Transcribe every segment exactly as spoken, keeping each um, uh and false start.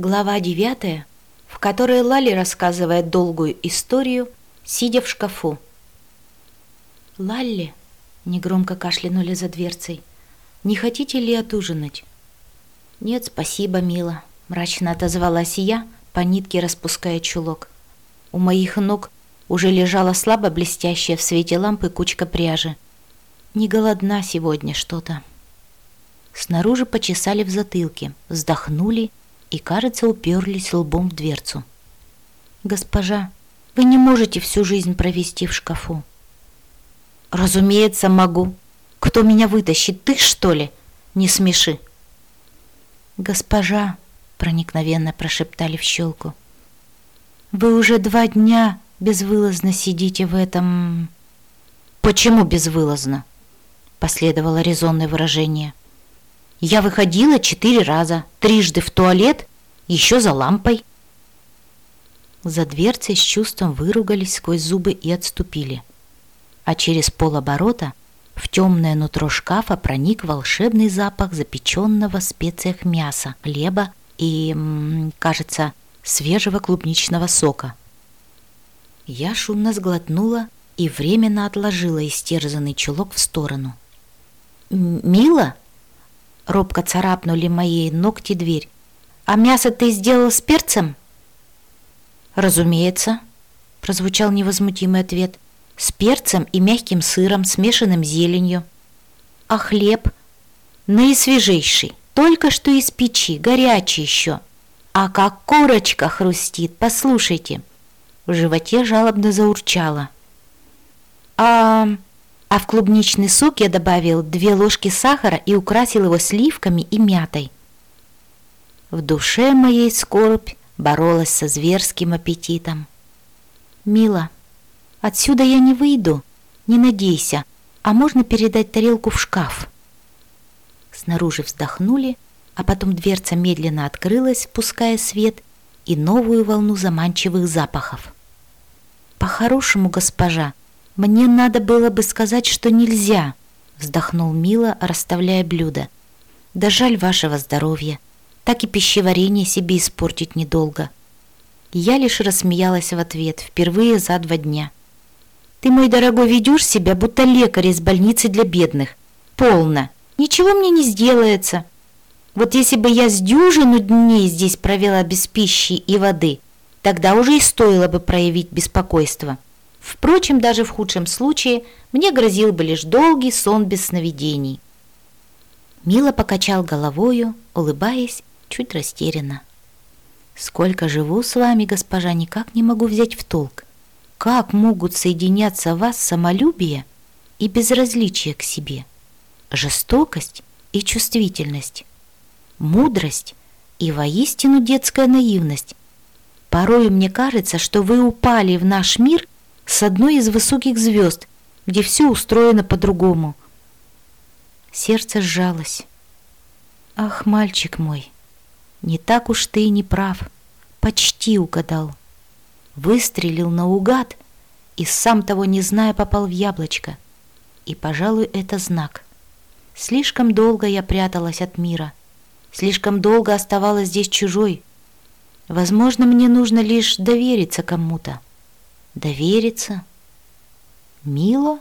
Глава девятая, в которой Лали рассказывает долгую историю, сидя в шкафу. «Лалли», — негромко кашлянули за дверцей, — «не хотите ли отужинать?» «Нет, спасибо, мила», — мрачно отозвалась я, по нитке распуская чулок. У моих ног уже лежала слабо блестящая в свете лампы кучка пряжи. «Не голодна сегодня что-то». Снаружи почесали в затылке, вздохнули и, кажется, уперлись лбом в дверцу. «Госпожа, вы не можете всю жизнь провести в шкафу». «Разумеется, могу. Кто меня вытащит, ты, что ли? Не смеши». «Госпожа», — проникновенно прошептали в щелку, — «вы уже два дня безвылазно сидите в этом...» «Почему безвылазно?» — последовало резонное выражение. «Я выходила четыре раза, трижды в туалет, еще за лампой». За дверцей с чувством выругались сквозь зубы и отступили. А через полоборота в темное нутро шкафа проник волшебный запах запеченного в специях мяса, хлеба и, кажется, свежего клубничного сока. Я шумно сглотнула и временно отложила истерзанный чулок в сторону. «Мила?» — робко царапнули мои ногти дверь. «А мясо ты сделал с перцем?» «Разумеется», — прозвучал невозмутимый ответ, — «с перцем и мягким сыром, смешанным зеленью». «А хлеб?» «Наисвежейший, только что из печи, горячий еще. А как корочка хрустит, послушайте». В животе жалобно заурчало. «А...» А в клубничный сок я добавил две ложки сахара и украсил его сливками и мятой. В душе моей скорбь боролась со зверским аппетитом. «Мила, отсюда я не выйду, не надейся, а можно передать тарелку в шкаф?» Снаружи вздохнули, а потом дверца медленно открылась, впуская свет и новую волну заманчивых запахов. «По-хорошему, госпожа, мне надо было бы сказать, что нельзя», — вздохнул Мила, расставляя блюда. «Да жаль вашего здоровья, так и пищеварение себе испортить недолго». Я лишь рассмеялась в ответ, впервые за два дня. «Ты, мой дорогой, ведешь себя, будто лекарь из больницы для бедных. Полно. Ничего мне не сделается. Вот если бы я с дюжину дней здесь провела без пищи и воды, тогда уже и стоило бы проявить беспокойство. Впрочем, даже в худшем случае мне грозил бы лишь долгий сон без сновидений». Мила покачал головою, улыбаясь, чуть растерянно. «Сколько живу с вами, госпожа, никак не могу взять в толк. Как могут соединяться в вас самолюбие и безразличие к себе, жестокость и чувствительность, мудрость и воистину детская наивность? Порой мне кажется, что вы упали в наш мир с одной из высоких звезд, где все устроено по-другому». Сердце сжалось. «Ах, мальчик мой, не так уж ты и не прав. Почти угадал. Выстрелил наугад и, сам того не зная, попал в яблочко. И, пожалуй, это знак. Слишком долго я пряталась от мира. Слишком долго оставалась здесь чужой. Возможно, мне нужно лишь довериться кому-то». «Довериться? Мила?»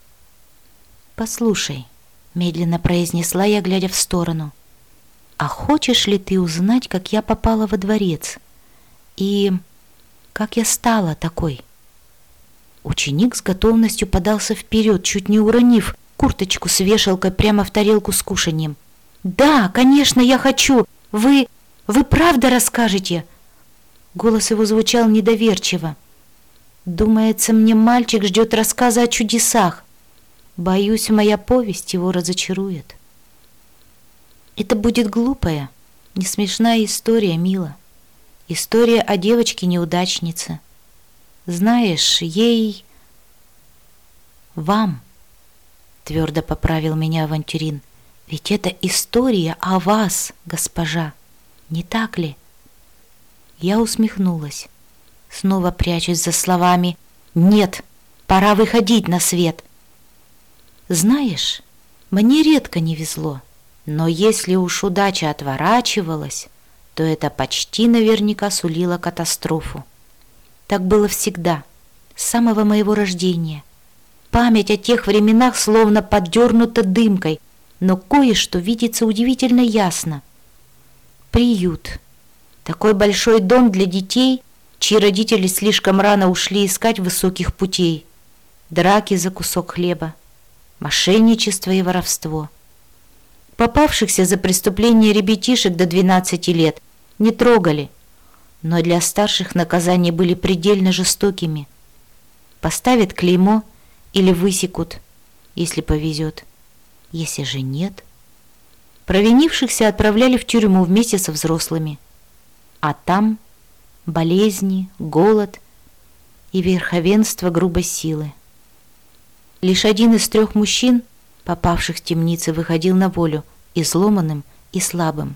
«Послушай», — медленно произнесла я, глядя в сторону, «а хочешь ли ты узнать, как я попала во дворец и как я стала такой?» Ученик с готовностью подался вперед, чуть не уронив курточку с вешалкой прямо в тарелку с кушаньем. «Да, конечно, я хочу! Вы... вы правда расскажете?» Голос его звучал недоверчиво. Думается, мне мальчик ждет рассказа о чудесах. Боюсь, моя повесть его разочарует. Это будет глупая, не смешная история, Мила. История о девочке-неудачнице. Знаешь, ей... Вам, твердо поправил меня авантюрин, ведь это история о вас, госпожа, не так ли? Я усмехнулась, снова прячусь за словами «Нет, пора выходить на свет». Знаешь, мне редко не везло, но если уж удача отворачивалась, то это почти наверняка сулило катастрофу. Так было всегда, с самого моего рождения. Память о тех временах словно поддернута дымкой, но кое-что видится удивительно ясно. Приют. Такой большой дом для детей, чьи родители слишком рано ушли искать высоких путей. Драки за кусок хлеба, мошенничество и воровство. Попавшихся за преступление ребятишек до двенадцати лет не трогали, но для старших наказания были предельно жестокими. Поставят клеймо или высекут, если повезет. Если же нет, провинившихся отправляли в тюрьму вместе со взрослыми. А там болезни, голод и верховенство грубой силы. Лишь один из трех мужчин, попавших в темницы, выходил на волю, изломанным и слабым.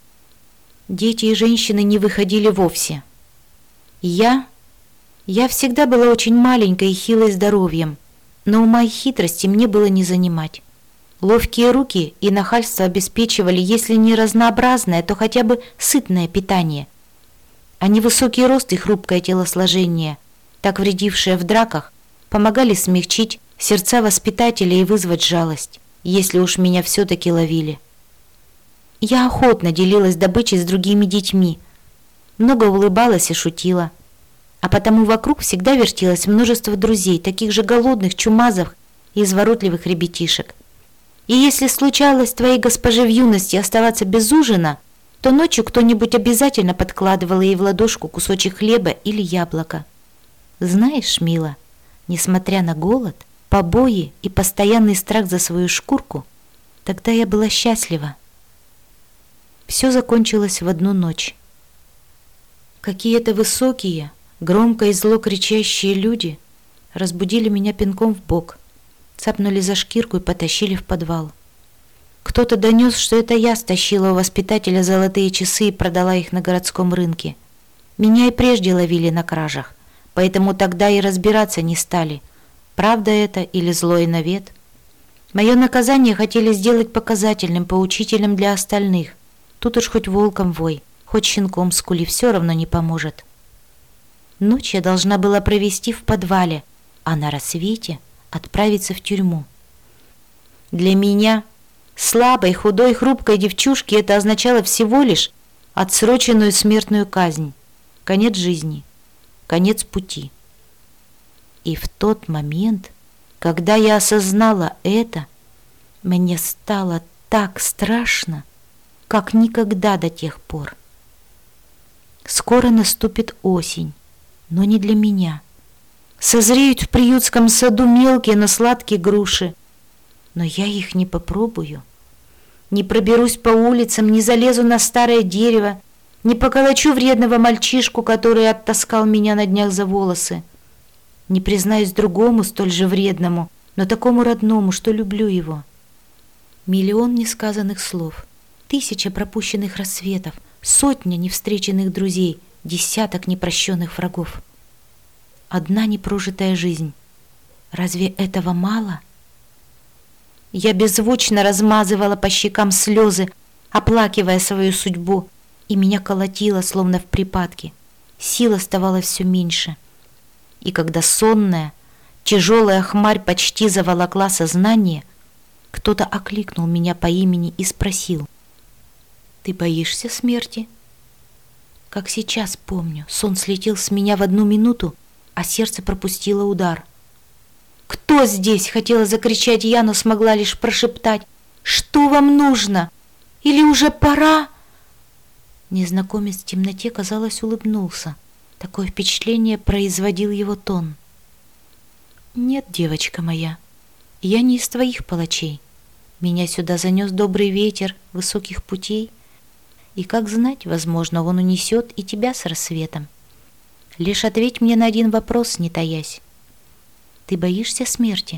Дети и женщины не выходили вовсе. Я... Я всегда была очень маленькой и хилой здоровьем, но ума и хитрости мне было не занимать. Ловкие руки и нахальство обеспечивали, если не разнообразное, то хотя бы сытное питание. А невысокий рост и хрупкое телосложение, так вредившее в драках, помогали смягчить сердца воспитателя и вызвать жалость, если уж меня все-таки ловили. Я охотно делилась добычей с другими детьми, много улыбалась и шутила, а потому вокруг всегда вертелось множество друзей, таких же голодных, чумазов и изворотливых ребятишек. И если случалось твоей госпоже в юности оставаться без ужина, то ночью кто-нибудь обязательно подкладывал ей в ладошку кусочек хлеба или яблоко. Знаешь, мила, несмотря на голод, побои и постоянный страх за свою шкурку, тогда я была счастлива. Все закончилось в одну ночь. Какие-то высокие, громко и зло кричащие люди разбудили меня пинком в бок, цапнули за шкирку и потащили в подвал. Кто-то донес, что это я стащила у воспитателя золотые часы и продала их на городском рынке. Меня и прежде ловили на кражах, поэтому тогда и разбираться не стали, правда это или злой навет. Мое наказание хотели сделать показательным, поучительным для остальных. Тут уж хоть волком вой, хоть щенком скули, все равно не поможет. Ночь я должна была провести в подвале, а на рассвете отправиться в тюрьму. Для меня, слабой, худой, хрупкой девчушки, это означало всего лишь отсроченную смертную казнь, конец жизни, конец пути. И в тот момент, когда я осознала это, мне стало так страшно, как никогда до тех пор. Скоро наступит осень, но не для меня. Созреют в приютском саду мелкие, но сладкие груши, но я их не попробую. Не проберусь по улицам, не залезу на старое дерево, не поколочу вредного мальчишку, который оттаскал меня на днях за волосы. Не признаюсь другому, столь же вредному, но такому родному, что люблю его. Миллион несказанных слов, тысяча пропущенных рассветов, сотня невстреченных друзей, десяток непрощенных врагов. Одна непрожитая жизнь. Разве этого мало? Я беззвучно размазывала по щекам слезы, оплакивая свою судьбу, и меня колотило, словно в припадке. Сил оставалось все меньше. И когда сонная, тяжелая хмарь почти заволокла сознание, кто-то окликнул меня по имени и спросил: «Ты боишься смерти?» Как сейчас помню, сон слетел с меня в одну минуту, а сердце пропустило удар. «Кто здесь?» — хотела закричать я, но смогла лишь прошептать: «Что вам нужно? Или уже пора?» Незнакомец в темноте, казалось, улыбнулся. Такое впечатление производил его тон. «Нет, девочка моя, я не из твоих палачей. Меня сюда занес добрый ветер высоких путей, и, как знать, возможно, он унесет и тебя с рассветом. Лишь ответь мне на один вопрос, не таясь. Ты боишься смерти?»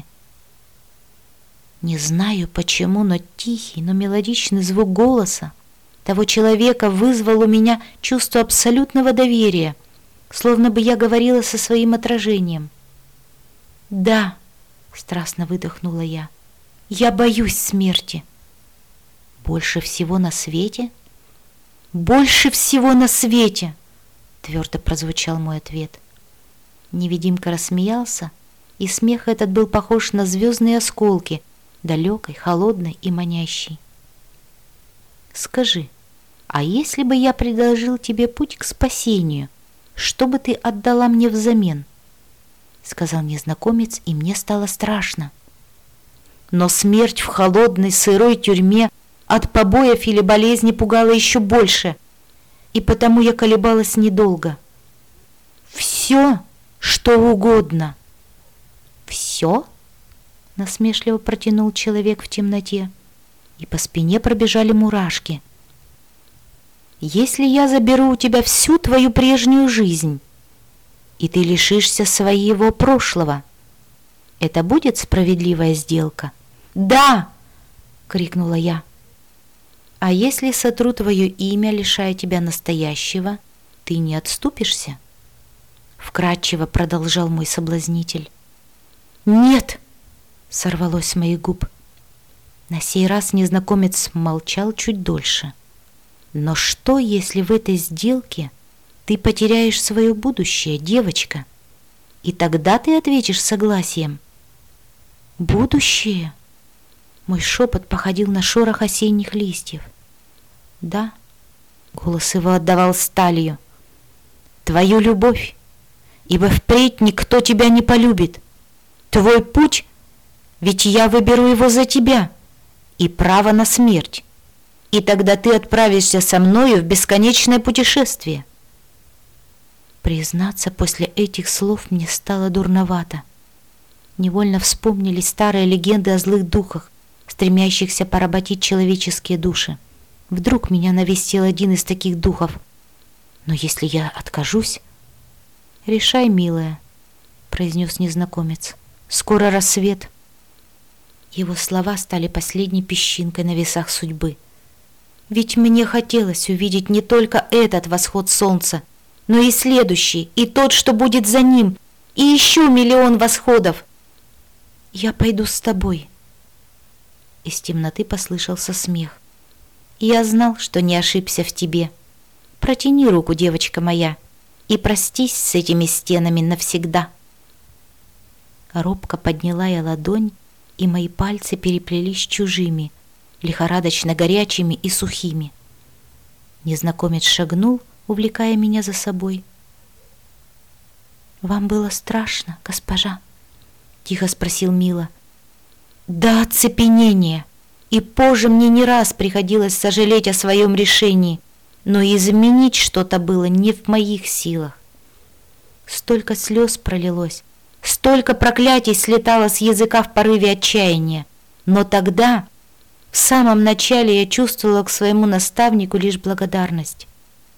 Не знаю почему, но тихий, но мелодичный звук голоса того человека вызвал у меня чувство абсолютного доверия, словно бы я говорила со своим отражением. «Да», — страстно выдохнула я, — «я боюсь смерти». «Больше всего на свете?» больше всего на свете!» Твердо прозвучал мой ответ. Невидимка рассмеялся, и смех этот был похож на звездные осколки, далекой, холодной и манящей. «Скажи, а если бы я предложил тебе путь к спасению, что бы ты отдала мне взамен?» Сказал незнакомец, и мне стало страшно. Но смерть в холодной, сырой тюрьме от побоев или болезни пугала еще больше, и потому я колебалась недолго. «Все, что угодно». «Все?» — насмешливо протянул человек в темноте, и по спине пробежали мурашки. «Если я заберу у тебя всю твою прежнюю жизнь, и ты лишишься своего прошлого, это будет справедливая сделка?» «Да!» — крикнула я. «А если сотру твое имя, лишая тебя настоящего, ты не отступишься?» Вкратчиво продолжал мой соблазнитель. «Нет!» — сорвалось с моих губ. На сей раз незнакомец молчал чуть дольше. «Но что, если в этой сделке ты потеряешь свое будущее, девочка? И тогда ты ответишь согласием?» «Будущее?» Мой шепот походил на шорох осенних листьев. «Да», — голос его отдавал сталью, «твою любовь, ибо впредь никто тебя не полюбит. Твой путь, ведь я выберу его за тебя, и право на смерть, и тогда ты отправишься со мною в бесконечное путешествие». Признаться, после этих слов мне стало дурновато. Невольно вспомнились старые легенды о злых духах, стремящихся поработить человеческие души. Вдруг меня навестил один из таких духов. Но если я откажусь... «Решай, милая», — произнес незнакомец. «Скоро рассвет». Его слова стали последней песчинкой на весах судьбы. Ведь мне хотелось увидеть не только этот восход солнца, но и следующий, и тот, что будет за ним, и еще миллион восходов. «Я пойду с тобой». Из темноты послышался смех. «Я знал, что не ошибся в тебе. Протяни руку, девочка моя, и простись с этими стенами навсегда». Робко подняла я ладонь, и мои пальцы переплелись с чужими, лихорадочно горячими и сухими. Незнакомец шагнул, увлекая меня за собой. «Вам было страшно, госпожа?» — тихо спросил Мила. «До оцепенения, и позже мне не раз приходилось сожалеть о своем решении, но изменить что-то было не в моих силах. Столько слез пролилось, столько проклятий слетало с языка в порыве отчаяния, но тогда, в самом начале, я чувствовала к своему наставнику лишь благодарность».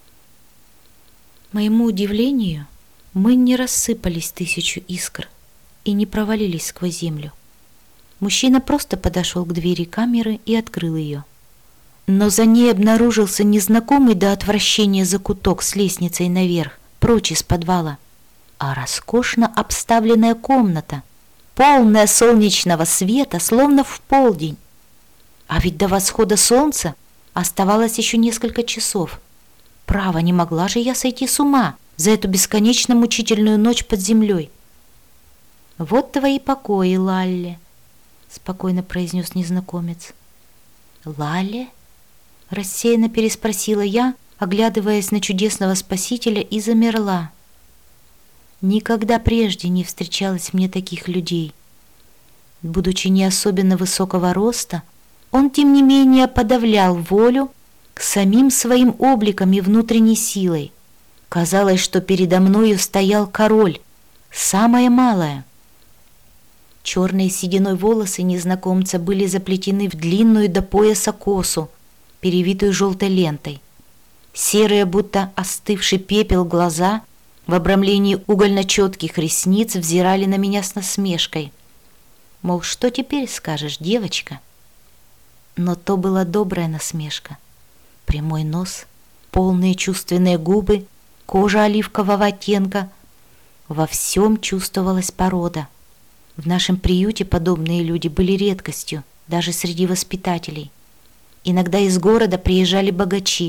Моему удивлению, мы не рассыпались тысячу искр и не провалились сквозь землю. Мужчина просто подошел к двери камеры и открыл ее. Но за ней обнаружился незнакомый до отвращения закуток с лестницей наверх, прочь из подвала, а роскошно обставленная комната, полная солнечного света, словно в полдень. А ведь до восхода солнца оставалось еще несколько часов. Право, не могла же я сойти с ума за эту бесконечно мучительную ночь под землей. «Вот твои покои, Лалли», — спокойно произнес незнакомец. «Лалли?» — рассеянно переспросила я, оглядываясь на чудесного спасителя, и замерла. Никогда прежде не встречалось мне таких людей. Будучи не особенно высокого роста, он, тем не менее, подавлял волю к самим своим обликам и внутренней силой. Казалось, что передо мною стоял король, самое малое. Черные сединой волосы незнакомца были заплетены в длинную до пояса косу, перевитую желтой лентой. Серые, будто остывший пепел, глаза в обрамлении угольно-четких ресниц взирали на меня с насмешкой. Мол, что теперь скажешь, девочка? Но то была добрая насмешка. Прямой нос, полные чувственные губы, кожа оливкового оттенка. Во всем чувствовалась порода. В нашем приюте подобные люди были редкостью, даже среди воспитателей. Иногда из города приезжали богачи,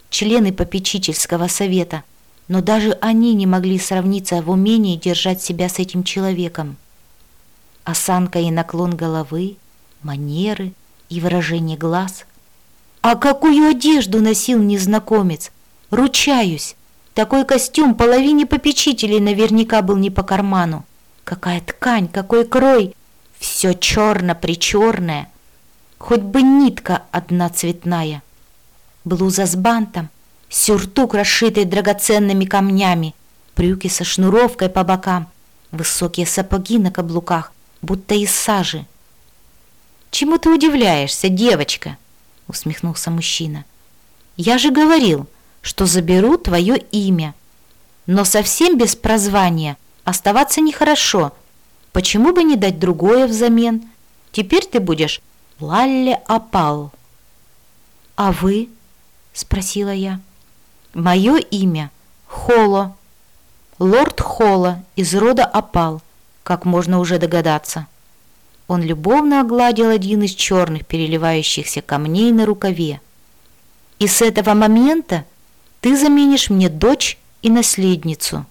члены попечительского совета, но даже они не могли сравниться в умении держать себя с этим человеком. Осанка и наклон головы, манеры и выражение глаз. А какую одежду носил незнакомец! Ручаюсь, такой костюм половине попечителей наверняка был не по карману. Какая ткань, какой крой! Все черно-причерное, хоть бы нитка одна цветная. Блуза с бантом, сюртук, расшитый драгоценными камнями, брюки со шнуровкой по бокам, высокие сапоги на каблуках, будто из сажи. «Чему ты удивляешься, девочка?» — усмехнулся мужчина. «Я же говорил, что заберу твое имя. Но совсем без прозвания оставаться нехорошо. Почему бы не дать другое взамен? Теперь ты будешь Лалле Опал». «А вы?» — спросила я. «Мое имя Холо, лорд Холо из рода Опал, как можно уже догадаться». Он любовно огладил один из черных переливающихся камней на рукаве. «И с этого момента ты заменишь мне дочь и наследницу».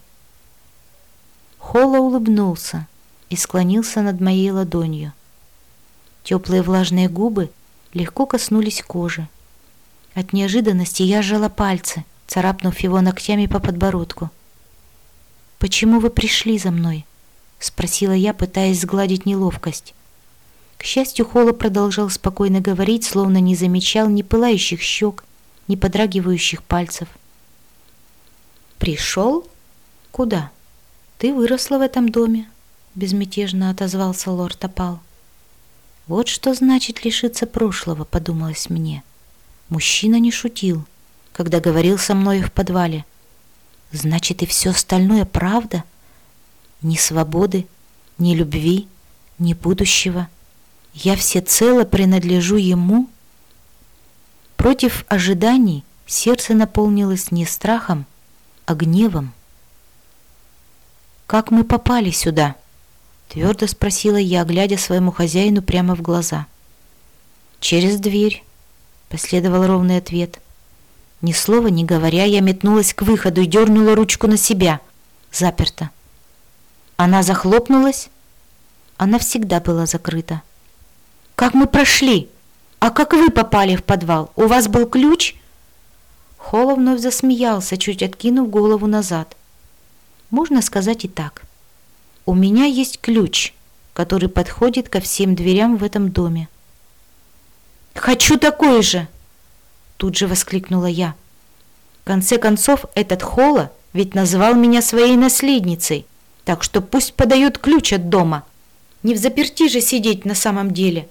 Холо улыбнулся и склонился над моей ладонью. Теплые влажные губы легко коснулись кожи. От неожиданности я сжала пальцы, царапнув его ногтями по подбородку. «Почему вы пришли за мной?» — спросила я, пытаясь сгладить неловкость. К счастью, Холо продолжал спокойно говорить, словно не замечал ни пылающих щек, ни подрагивающих пальцев. «Пришел? Куда? Ты выросла в этом доме», — безмятежно отозвался лорд Опал. «Вот что значит лишиться прошлого», — подумалось мне. Мужчина не шутил, когда говорил со мной в подвале. «Значит, и все остальное правда? Ни свободы, ни любви, ни будущего. Я всецело принадлежу ему?» Против ожиданий сердце наполнилось не страхом, а гневом. «Как мы попали сюда?» — твердо спросила я, глядя своему хозяину прямо в глаза. «Через дверь», — последовал ровный ответ. Ни слова не говоря, я метнулась к выходу и дернула ручку на себя. Заперто. Она захлопнулась. Она всегда была закрыта. «Как мы прошли? А как вы попали в подвал? У вас был ключ?» Холо вновь засмеялся, чуть откинув голову назад. «Можно сказать и так. У меня есть ключ, который подходит ко всем дверям в этом доме». «Хочу такой же!» Тут же воскликнула я. В конце концов, этот Холо ведь назвал меня своей наследницей, так что пусть подает ключ от дома. Не взаперти же сидеть на самом деле.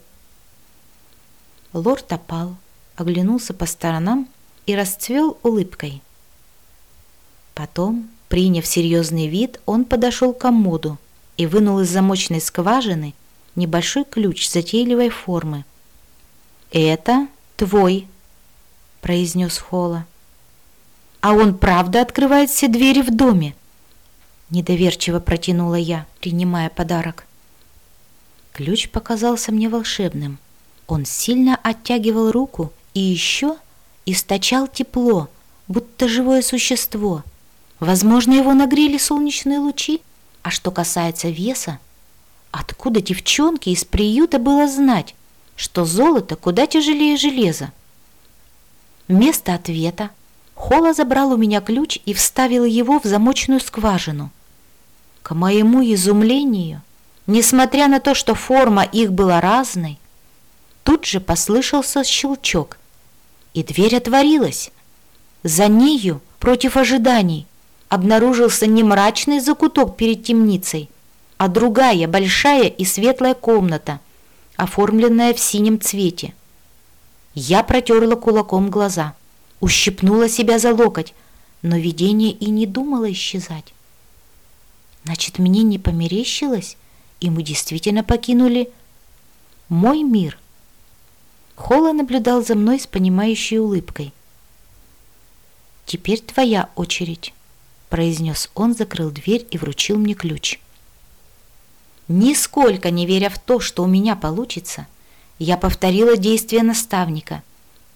Лорд Опал оглянулся по сторонам и расцвел улыбкой. Потом, приняв серьезный вид, он подошел к комоду и вынул из замочной скважины небольшой ключ затейливой формы. «Это твой», — произнес Холо. «А он правда открывает все двери в доме?» Недоверчиво протянула я, принимая подарок. Ключ показался мне волшебным. Он сильно оттягивал руку и еще источал тепло, будто живое существо. Возможно, его нагрели солнечные лучи. А что касается веса, откуда девчонке из приюта было знать, что золото куда тяжелее железа? Вместо ответа Холо забрал у меня ключ и вставил его в замочную скважину. К моему изумлению, несмотря на то, что форма их была разной, тут же послышался щелчок, и дверь отворилась. За нею, против ожиданий, обнаружился не мрачный закуток перед темницей, а другая большая и светлая комната, оформленная в синем цвете. Я протерла кулаком глаза, ущипнула себя за локоть, но видение и не думало исчезать. Значит, мне не померещилось, и мы действительно покинули мой мир. Холо наблюдал за мной с понимающей улыбкой. «Теперь твоя очередь», — произнес он, закрыл дверь и вручил мне ключ. Нисколько не веря в то, что у меня получится, я повторила действия наставника.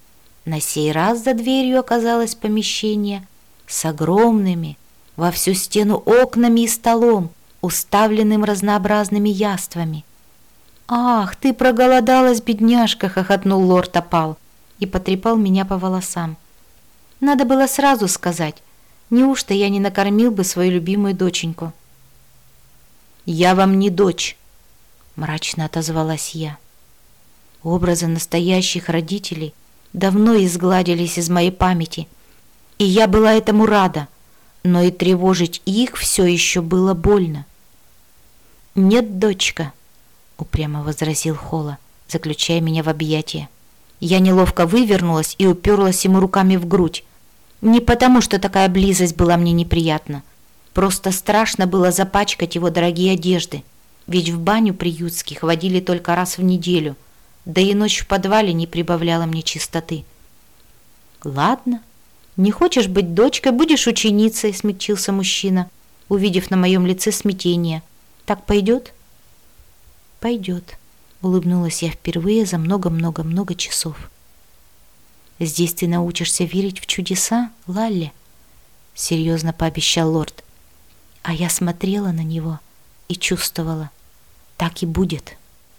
На сей раз за дверью оказалось помещение с огромными во всю стену окнами и столом, уставленным разнообразными яствами. «Ах, ты проголодалась, бедняжка!» — хохотнул лорд Опал и потрепал меня по волосам. «Надо было сразу сказать, неужто я не накормил бы свою любимую доченьку?» «Я вам не дочь», — мрачно отозвалась я. Образы настоящих родителей давно изгладились из моей памяти, и я была этому рада, но и тревожить их все еще было больно. «Нет, дочка», — упрямо возразил Холла, заключая меня в объятия. Я неловко вывернулась и уперлась ему руками в грудь. Не потому, что такая близость была мне неприятна. Просто страшно было запачкать его дорогие одежды, ведь в баню приютских водили только раз в неделю, да и ночь в подвале не прибавляла мне чистоты. «Ладно, не хочешь быть дочкой, будешь ученицей», — смягчился мужчина, увидев на моем лице смятение. «Так пойдет?» «Пойдет», — улыбнулась я впервые за много-много-много часов. «Здесь ты научишься верить в чудеса, Лалли», — серьезно пообещал лорд. А я смотрела на него и чувствовала, так и будет.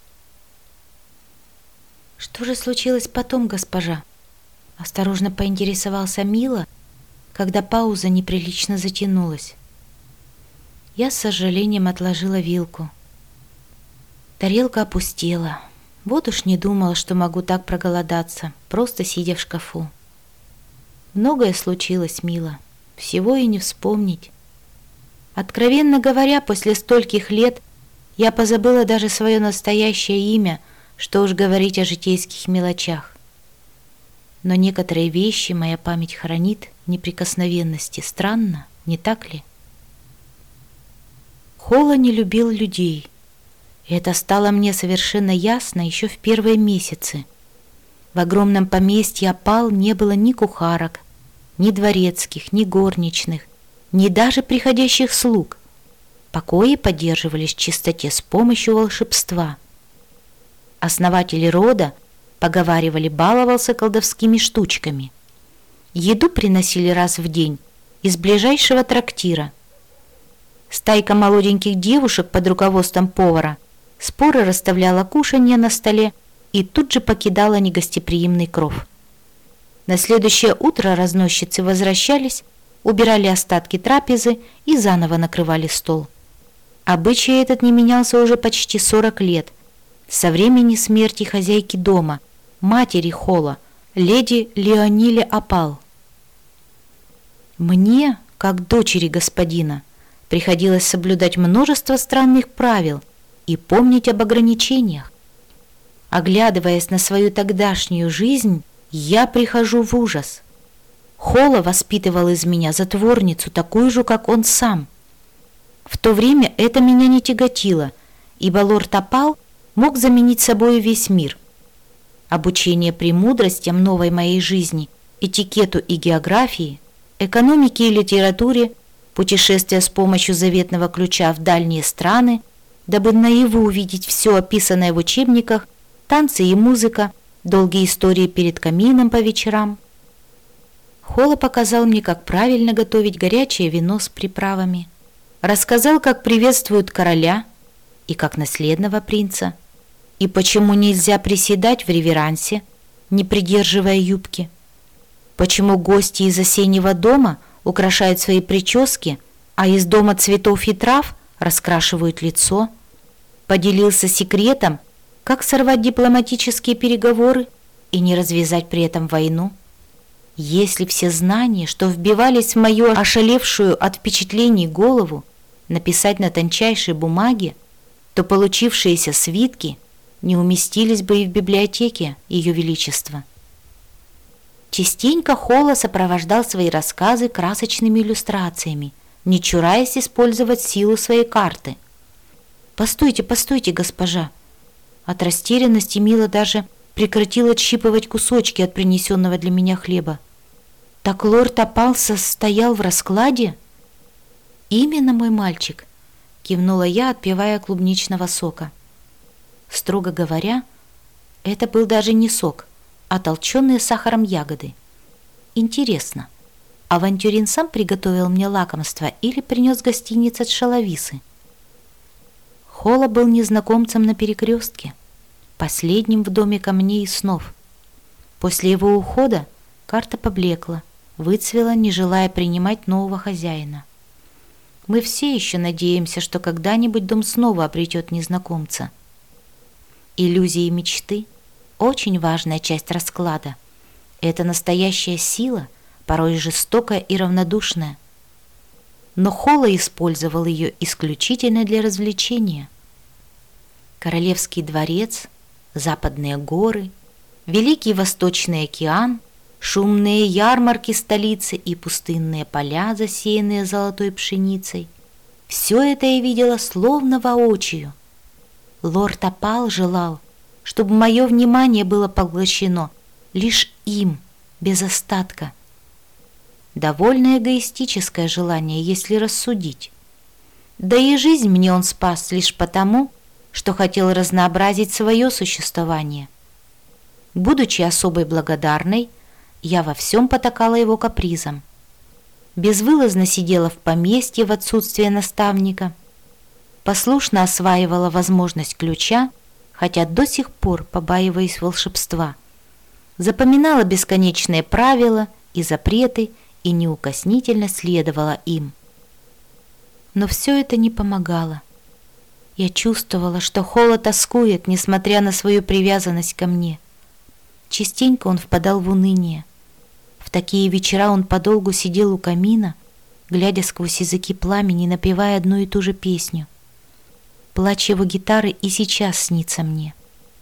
«Что же случилось потом, госпожа?» — осторожно поинтересовался Мила, когда пауза неприлично затянулась. Я с сожалением отложила вилку. Тарелка опустела. Вот уж не думала, что могу так проголодаться, просто сидя в шкафу. Многое случилось, Мила, всего и не вспомнить. Откровенно говоря, после стольких лет я позабыла даже свое настоящее имя, что уж говорить о житейских мелочах. Но некоторые вещи моя память хранит в неприкосновенности. Странно, не так ли? Холла не любил людей. И это стало мне совершенно ясно еще в первые месяцы. В огромном поместье Опал не было ни кухарок, ни дворецких, ни горничных, ни даже приходящих слуг. Покои поддерживались в чистоте с помощью волшебства. Основатель рода, поговаривали, баловался колдовскими штучками. Еду приносили раз в день из ближайшего трактира. Стайка молоденьких девушек под руководством повара споро расставляла кушанье на столе и тут же покидала негостеприимный кров. На следующее утро разносчицы возвращались, убирали остатки трапезы и заново накрывали стол. Обычай этот не менялся уже почти сорок лет, со времени смерти хозяйки дома, матери Холла, леди Леониле Опал. Мне, как дочери господина, приходилось соблюдать множество странных правил и помнить об ограничениях. Оглядываясь на свою тогдашнюю жизнь, я прихожу в ужас. Холла воспитывал из меня затворницу, такую же, как он сам. В то время это меня не тяготило, ибо лорд Опал мог заменить собой весь мир. Обучение премудростям новой моей жизни, этикету и географии, экономике и литературе, путешествия с помощью заветного ключа в дальние страны, дабы наяву увидеть все описанное в учебниках, танцы и музыка, долгие истории перед камином по вечерам. Холла показал мне, как правильно готовить горячее вино с приправами, рассказал, как приветствуют короля и как наследного принца, и почему нельзя приседать в реверансе, не придерживая юбки, почему гости из осеннего дома украшают свои прически, а из дома цветов и трав раскрашивают лицо, поделился секретом, как сорвать дипломатические переговоры и не развязать при этом войну. Если все знания, что вбивались в мою ошалевшую от впечатлений голову, написать на тончайшей бумаге, то получившиеся свитки не уместились бы и в библиотеке Ее Величества. Частенько Холла сопровождал свои рассказы красочными иллюстрациями, не чураясь использовать силу своей карты. «Постойте, постойте, госпожа!» От растерянности Мила даже прекратил отщипывать кусочки от принесенного для меня хлеба. «Так лорд Опал состоял в раскладе?» «Именно, мой мальчик», — кивнула я, отпивая клубничного сока. Строго говоря, это был даже не сок, а толченые сахаром ягоды. Интересно, авантюрин сам приготовил мне лакомство или принес гостиниц от Шаловисы? Хола был незнакомцем на перекрестке, последним в доме камней и снов. После его ухода карта поблекла, выцвела, не желая принимать нового хозяина. Мы все еще надеемся, что когда-нибудь дом снова обретет незнакомца. Иллюзии и мечты – очень важная часть расклада. Это настоящая сила, порой жестокая и равнодушная. Но Хола использовал ее исключительно для развлечения. Королевский дворец, западные горы, Великий Восточный океан, шумные ярмарки столицы и пустынные поля, засеянные золотой пшеницей. Все это я видела словно воочию. Лорд Опал желал, чтобы мое внимание было поглощено лишь им, без остатка. Довольно эгоистическое желание, если рассудить. Да и жизнь мне он спас лишь потому, что хотел разнообразить свое существование. Будучи особой благодарной, я во всем потакала его капризам. Безвылазно сидела в поместье в отсутствие наставника, послушно осваивала возможность ключа, хотя до сих пор побаиваясь волшебства. Запоминала бесконечные правила и запреты и неукоснительно следовала им. Но все это не помогало. Я чувствовала, что Хола тоскует, несмотря на свою привязанность ко мне. Частенько он впадал в уныние. В такие вечера он подолгу сидел у камина, глядя сквозь языки пламени, напевая одну и ту же песню. Плач его гитары и сейчас снится мне.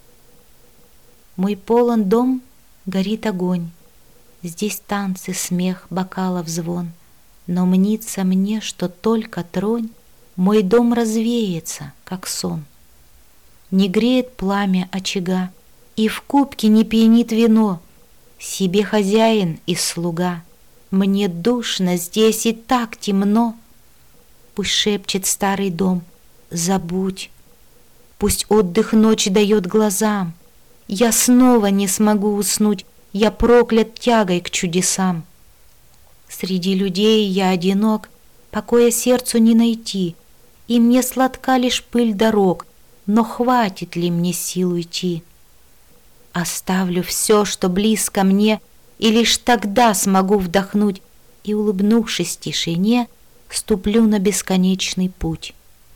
Мой полон дом, горит огонь. Здесь танцы, смех, бокалов звон. Но мнится мне, что только тронь, мой дом развеется, как сон. Не греет пламя очага, и в кубке не пьянит вино. Себе хозяин и слуга. Мне душно, здесь и так темно. Пусть шепчет старый дом: забудь. Пусть отдых ночи дает глазам. Я снова не смогу уснуть, я проклят тягой к чудесам. Среди людей я одинок, покоя сердцу не найти, и мне сладка лишь пыль дорог, но хватит ли мне сил уйти? Оставлю все, что близко мне, и лишь тогда смогу вдохнуть, и, улыбнувшись тишине, ступлю на бесконечный путь.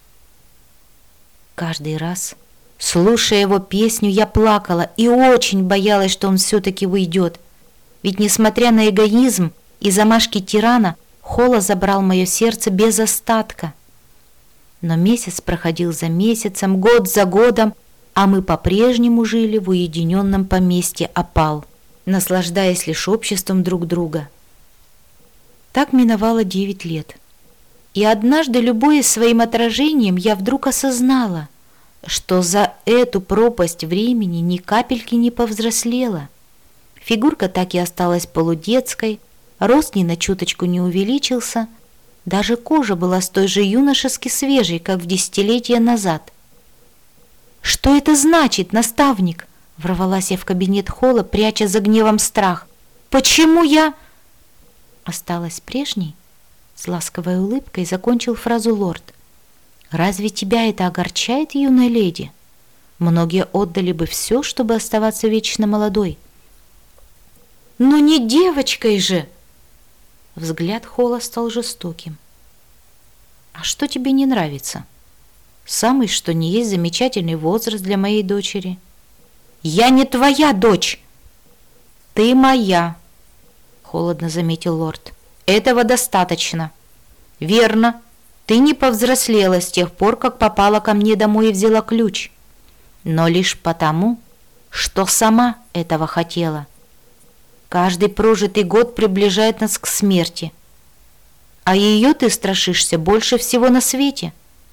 Каждый раз, слушая его песню, я плакала и очень боялась, что он все-таки уйдет. Ведь, несмотря на эгоизм и замашки тирана, Хола забрал мое сердце без остатка. Но месяц проходил за месяцем, год за годом, а мы по-прежнему жили в уединенном поместье Опал, наслаждаясь лишь обществом друг друга. Так миновало девять лет. И однажды, любуясь своим отражением, я вдруг осознала, что за эту пропасть времени ни капельки не повзрослела. Фигурка так и осталась полудетской, рост ни на чуточку не увеличился, даже кожа была с той же юношески свежей, как в десятилетия назад. «Что это значит, наставник?» — ворвалась я в кабинет Холла, пряча за гневом страх. «Почему я...» Осталась прежней, с ласковой улыбкой закончил фразу лорд. «Разве тебя это огорчает, юная леди? Многие отдали бы все, чтобы оставаться вечно молодой». «Но не девочкой же!» Взгляд Холла стал жестоким. «А что тебе не нравится? Самый что ни есть замечательный возраст для моей дочери». «Я не твоя дочь!» «Ты моя!» — холодно заметил лорд. «Этого достаточно. Верно, ты не повзрослела с тех пор, как попала ко мне домой и взяла ключ. Но лишь потому, что сама этого хотела. Каждый прожитый год приближает нас к смерти. А ее ты страшишься больше всего на свете».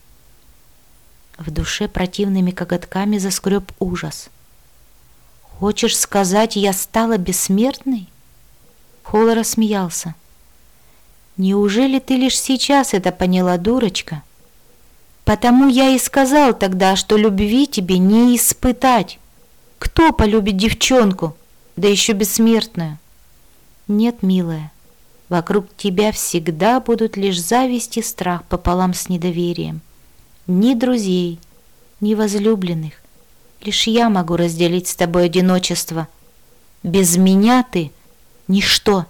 В душе противными коготками заскреб ужас. «Хочешь сказать, я стала бессмертной?» Холла рассмеялся. «Неужели ты лишь сейчас это поняла, дурочка? Потому я и сказал тогда, что любви тебе не испытать. Кто полюбит девчонку, да еще бессмертную. Нет, милая, вокруг тебя всегда будут лишь зависть и страх пополам с недоверием. Ни друзей, ни возлюбленных. Лишь я могу разделить с тобой одиночество. Без меня ты — ничто.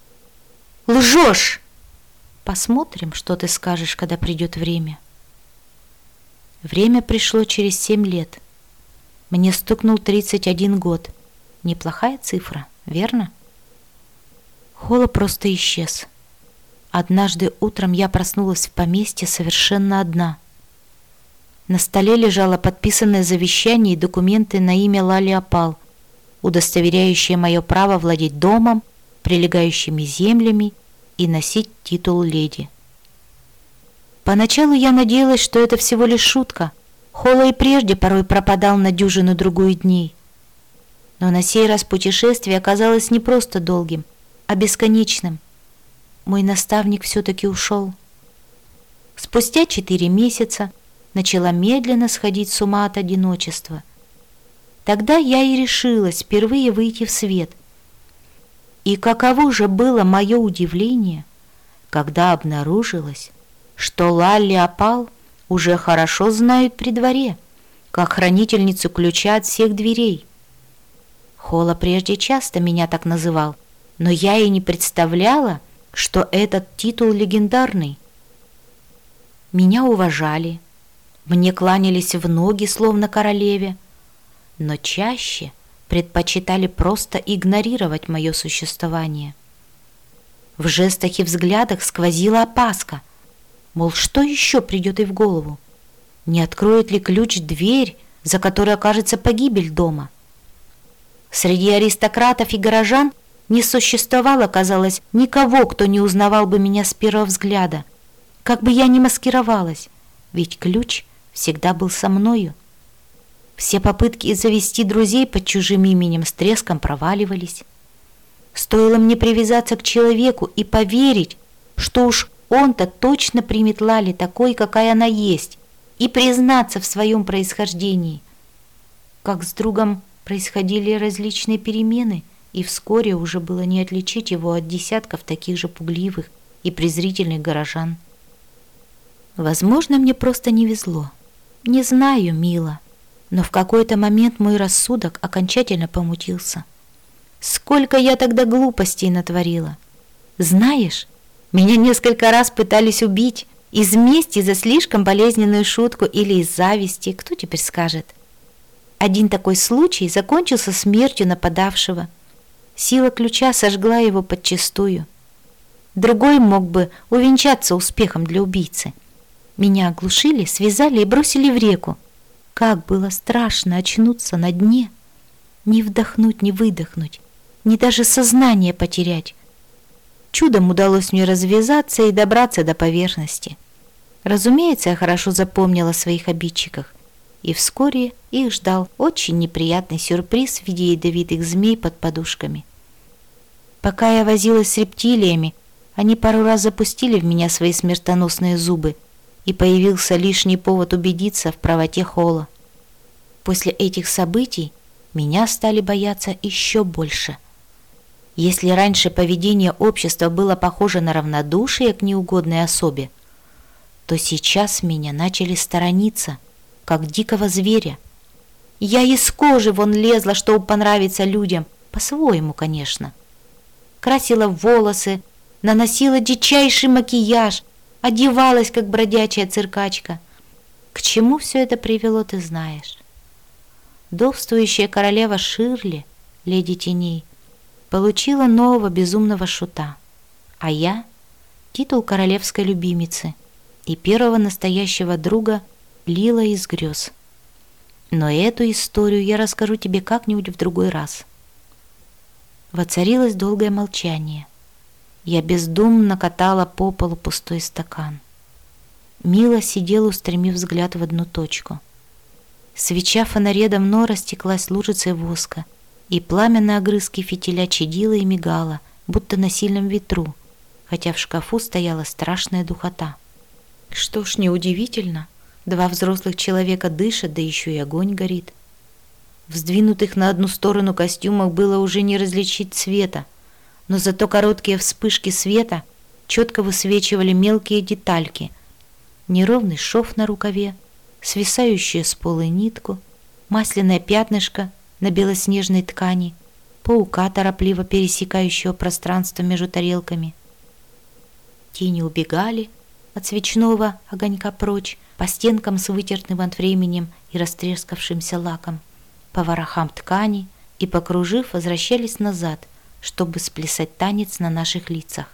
Лжешь! Посмотрим, что ты скажешь, когда придет время. Время пришло через семь лет. Мне стукнул тридцать один год. Неплохая цифра, верно? Холо просто исчез. Однажды утром я проснулась в поместье совершенно одна. На столе лежало подписанное завещание и документы на имя Лали Опал, удостоверяющие мое право владеть домом, прилегающими землями и носить титул леди. Поначалу я надеялась, что это всего лишь шутка. Холо и прежде порой пропадал на дюжину-другую дней. Но на сей раз путешествие оказалось не просто долгим, а бесконечным. Мой наставник все-таки ушел. Спустя четыре месяца начала медленно сходить с ума от одиночества. Тогда я и решилась впервые выйти в свет. И каково же было мое удивление, когда обнаружилось, что Лалли Опал уже хорошо знают при дворе, как хранительницу ключа от всех дверей. Холо прежде часто меня так называл, но я и не представляла, что этот титул легендарный. Меня уважали, мне кланялись в ноги, словно королеве, но чаще предпочитали просто игнорировать мое существование. В жестах и взглядах сквозила опаска, мол, что еще придет ей в голову? Не откроет ли ключ дверь, за которой окажется погибель дома? Среди аристократов и горожан не существовало, казалось, никого, кто не узнавал бы меня с первого взгляда, как бы я ни маскировалась, ведь ключ всегда был со мною. Все попытки завести друзей под чужим именем с треском проваливались. Стоило мне привязаться к человеку и поверить, что уж он-то точно примет Лали такой, какая она есть, и признаться в своем происхождении. Как с другом происходили различные перемены, и вскоре уже было не отличить его от десятков таких же пугливых и презрительных горожан. Возможно, мне просто не везло. Не знаю, мила, но в какой-то момент мой рассудок окончательно помутился. Сколько я тогда глупостей натворила! Знаешь, меня несколько раз пытались убить из мести за слишком болезненную шутку или из зависти, кто теперь скажет. Один такой случай закончился смертью нападавшего. Сила ключа сожгла его подчистую. Другой мог бы увенчаться успехом для убийцы. Меня оглушили, связали и бросили в реку. Как было страшно очнуться на дне. Не вдохнуть, не выдохнуть, ни даже сознание потерять. Чудом удалось мне развязаться и добраться до поверхности. Разумеется, я хорошо запомнила о своих обидчиках, и вскоре их ждал очень неприятный сюрприз в виде ядовитых змей под подушками. Пока я возилась с рептилиями, они пару раз запустили в меня свои смертоносные зубы, и появился лишний повод убедиться в правоте Холо. После этих событий меня стали бояться еще больше. Если раньше поведение общества было похоже на равнодушие к неугодной особе, то сейчас меня начали сторониться, как дикого зверя. Я из кожи вон лезла, чтобы понравиться людям, по-своему, конечно. Красила волосы, наносила дичайший макияж, одевалась, как бродячая циркачка. К чему все это привело, ты знаешь. Вдовствующая королева Ширли, леди теней, получила нового безумного шута, а я — титул королевской любимицы и первого настоящего друга Лила из грез. Но эту историю я расскажу тебе как-нибудь в другой раз. Воцарилось долгое молчание. Я бездумно катала по полу пустой стакан. Мила сидела, устремив взгляд в одну точку. Свеча в фонаре давно растеклась лужицей воска, и пламя на огрызке фитиля чадило и мигало, будто на сильном ветру, хотя в шкафу стояла страшная духота. Что ж, неудивительно, два взрослых человека дышат, да еще и огонь горит. В сдвинутых на одну сторону костюмах было уже не различить цвета, но зато короткие вспышки света четко высвечивали мелкие детальки. Неровный шов на рукаве, свисающую с пола нитку, масляное пятнышко на белоснежной ткани, паука, торопливо пересекающего пространство между тарелками. Тени убегали от свечного огонька прочь, по стенкам с вытертым от временем и растрескавшимся лаком, по ворохам ткани и, покружив, возвращались назад, чтобы сплясать танец на наших лицах.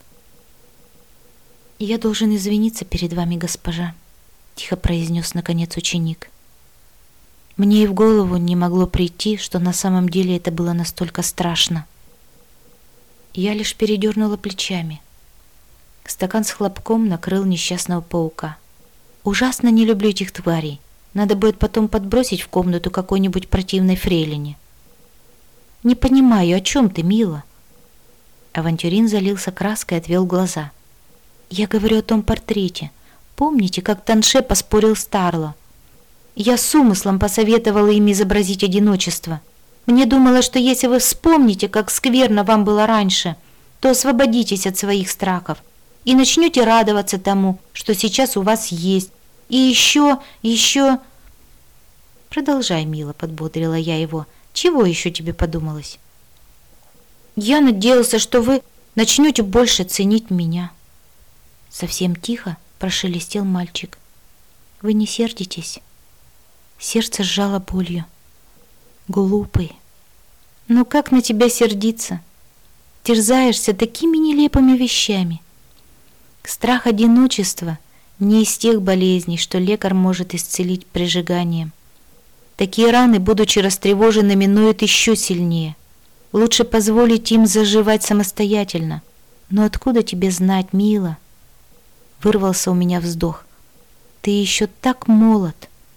«Я должен извиниться перед вами, госпожа», — тихо произнес наконец ученик. Мне и в голову не могло прийти, что на самом деле это было настолько страшно. Я лишь передернула плечами. Стакан с хлопком накрыл несчастного паука. Ужасно не люблю этих тварей. Надо будет потом подбросить в комнату какой-нибудь противной фрейлине. «Не понимаю, о чем ты, мила?» Авантюрин залился краской и отвел глаза. «Я говорю о том портрете. Помните, как Танше поспорил с Тарло? Я с умыслом посоветовала им изобразить одиночество. Мне думалось, что если вы вспомните, как скверно вам было раньше, то освободитесь от своих страхов и начнете радоваться тому, что сейчас у вас есть. И еще, еще...» «Продолжай, мило», — подбодрила я его. «Чего еще тебе подумалось?» «Я надеялся, что вы начнете больше ценить меня». Совсем тихо прошелестел мальчик. «Вы не сердитесь?» Сердце сжало болью. «Глупый! Ну как на тебя сердиться? Терзаешься такими нелепыми вещами. Страх одиночества не из тех болезней, что лекарь может исцелить прижиганием. Такие раны, будучи растревоженными, ноют еще сильнее. Лучше позволить им заживать самостоятельно. Но откуда тебе знать, мила?» Вырвался у меня вздох. «Ты еще так молод».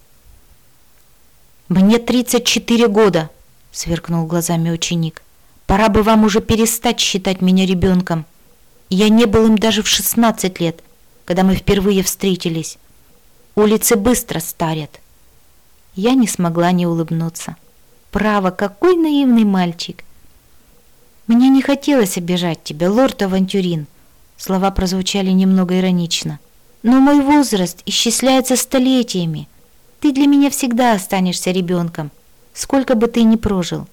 «Мне тридцать четыре года», — сверкнул глазами ученик. «Пора бы вам уже перестать считать меня ребенком. Я не был им даже в шестнадцать лет, когда мы впервые встретились. Улицы быстро старят». Я не смогла не улыбнуться. Право, какой наивный мальчик. «Мне не хотелось обижать тебя, лорд Авантюрин», — слова прозвучали немного иронично. «Но мой возраст исчисляется столетиями. Ты для меня всегда останешься ребенком, сколько бы ты ни прожил».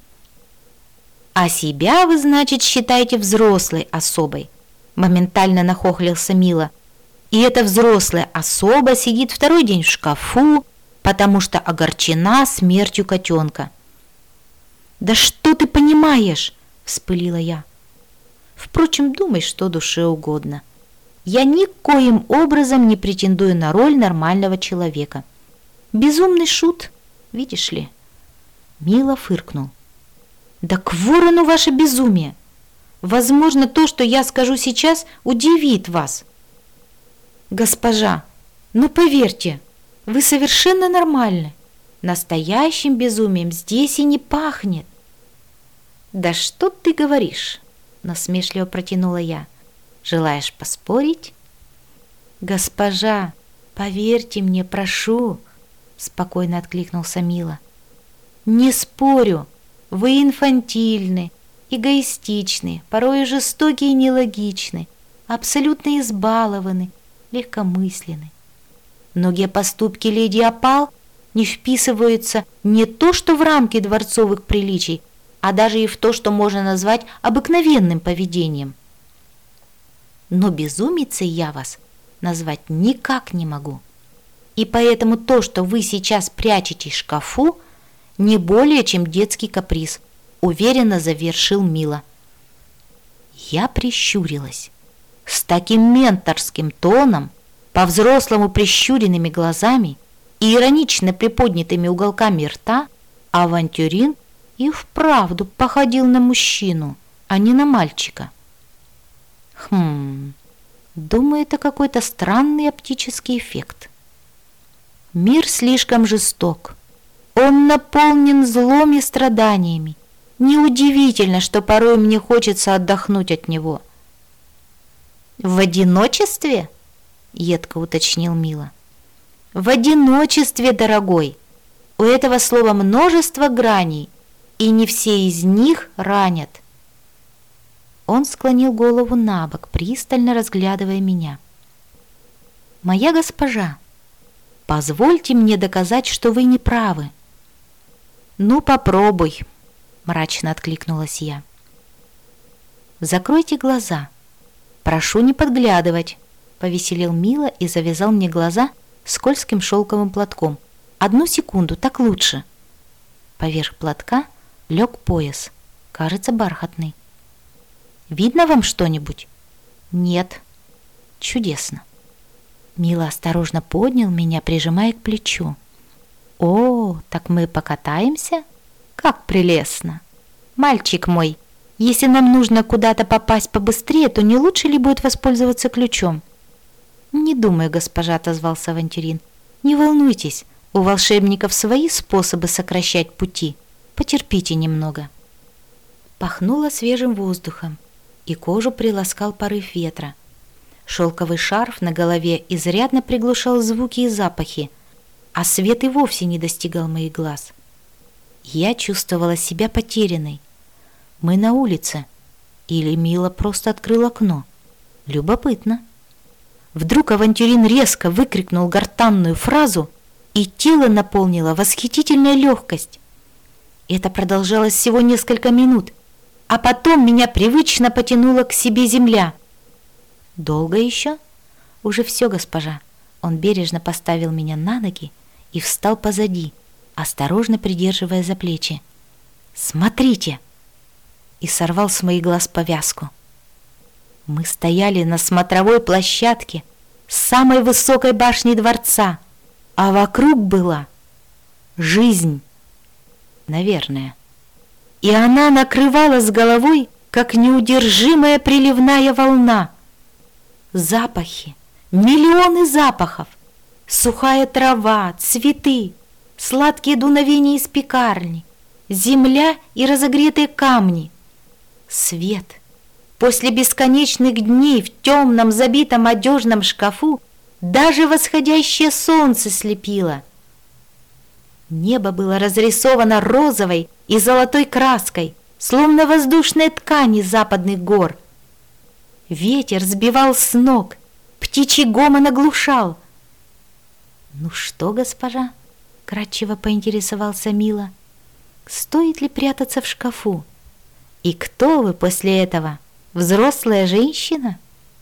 «А себя вы, значит, считаете взрослой особой», — моментально нахохлился Мила. «И эта взрослая особа сидит второй день в шкафу, потому что огорчена смертью котенка». «Да что ты понимаешь?» — вспылила я. «Впрочем, думай, что душе угодно. Я никоим образом не претендую на роль нормального человека. Безумный шут, видишь ли». Мила фыркнул. «Да к ворону ваше безумие! Возможно, то, что я скажу сейчас, удивит вас. Госпожа, но поверьте, вы совершенно нормальны. Настоящим безумием здесь и не пахнет». «Да что ты говоришь?» — насмешливо протянула я. «Желаешь поспорить?» «Госпожа, поверьте мне, прошу», — спокойно откликнулся Мила. «Не спорю, вы инфантильны, эгоистичны, порой жестоки и нелогичны, абсолютно избалованы, легкомысленны. Многие поступки леди Опал не вписываются не то что в рамки дворцовых приличий, а даже и в то, что можно назвать обыкновенным поведением. Но безумицей я вас назвать никак не могу. И поэтому то, что вы сейчас прячете в шкафу, не более чем детский каприз», — уверенно завершил Мила. Я прищурилась. С таким менторским тоном, по-взрослому прищуренными глазами и иронично приподнятыми уголками рта, Авантюрин и вправду походил на мужчину, а не на мальчика. Хм, думаю, это какой-то странный оптический эффект. Мир слишком жесток. Он наполнен злом и страданиями. Неудивительно, что порой мне хочется отдохнуть от него. «В одиночестве?» — едко уточнил Мила. «В одиночестве, дорогой. У этого слова множество граней, и не все из них ранят». Он склонил голову на бок, пристально разглядывая меня. «Моя госпожа, позвольте мне доказать, что вы не правы». «Ну, попробуй», — мрачно откликнулась я. «Закройте глаза. Прошу не подглядывать», — повеселел Мила и завязал мне глаза скользким шелковым платком. «Одну секунду, так лучше». Поверх платка лег пояс, кажется, бархатный. «Видно вам что-нибудь?» «Нет». «Чудесно». Мила осторожно поднял меня, прижимая к плечу. «О, так мы покатаемся? Как прелестно! Мальчик мой, если нам нужно куда-то попасть побыстрее, то не лучше ли будет воспользоваться ключом?» «Не думаю, госпожа», — отозвался Авантюрин. «Не волнуйтесь, у волшебников свои способы сокращать пути. Потерпите немного». Пахнуло свежим воздухом, и кожу приласкал порыв ветра. Шелковый шарф на голове изрядно приглушал звуки и запахи, а свет и вовсе не достигал моих глаз. Я чувствовала себя потерянной. Мы на улице. Или Мила просто открыл окно. Любопытно. Вдруг Авантюрин резко выкрикнул гортанную фразу, и тело наполнило восхитительная легкость. Это продолжалось всего несколько минут, а потом меня привычно потянула к себе земля. «Долго еще?» «Уже все, госпожа». Он бережно поставил меня на ноги и встал позади, осторожно придерживая за плечи. «Смотрите!» И сорвал с моих глаз повязку. Мы стояли на смотровой площадке с самой высокой башни дворца, а вокруг была жизнь, наверное. И она накрывала с головой, как неудержимая приливная волна. Запахи, миллионы запахов, сухая трава, цветы, сладкие дуновения из пекарни, земля и разогретые камни, свет. После бесконечных дней в темном забитом одежном шкафу даже восходящее солнце слепило. Небо было разрисовано розовой и золотой краской, словно воздушные ткани западных гор. Ветер сбивал с ног, птичий гомон оглушал. «Ну что, госпожа?» — кратчево поинтересовался Мила. «Стоит ли прятаться в шкафу? И кто вы после этого? Взрослая женщина?»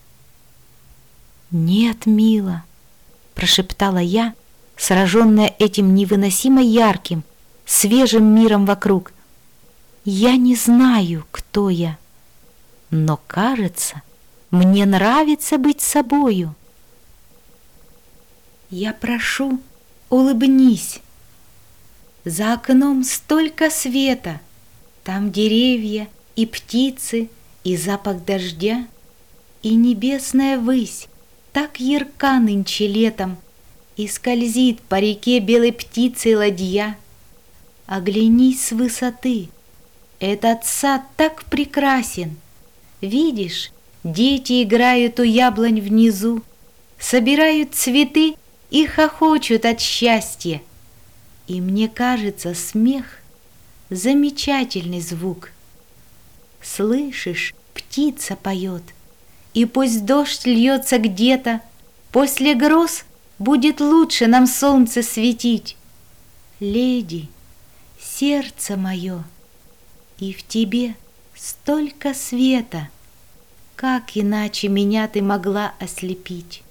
«Нет, Мила», — прошептала я, сраженная этим невыносимо ярким, свежим миром вокруг. «Я не знаю, кто я, но, кажется, мне нравится быть собою». «Я прошу, улыбнись. За окном столько света, там деревья и птицы, и запах дождя, и небесная высь так ярка нынче летом, и скользит по реке белой птицей ладья. Оглянись с высоты, этот сад так прекрасен. Видишь, дети играют у яблонь внизу, собирают цветы и хохочут от счастья. И мне кажется, смех — замечательный звук. Слышишь, птица поет, и пусть дождь льется где-то, после гроз будет лучше нам солнце светить. Леди, сердце мое, и в тебе столько света, как иначе меня ты могла ослепить?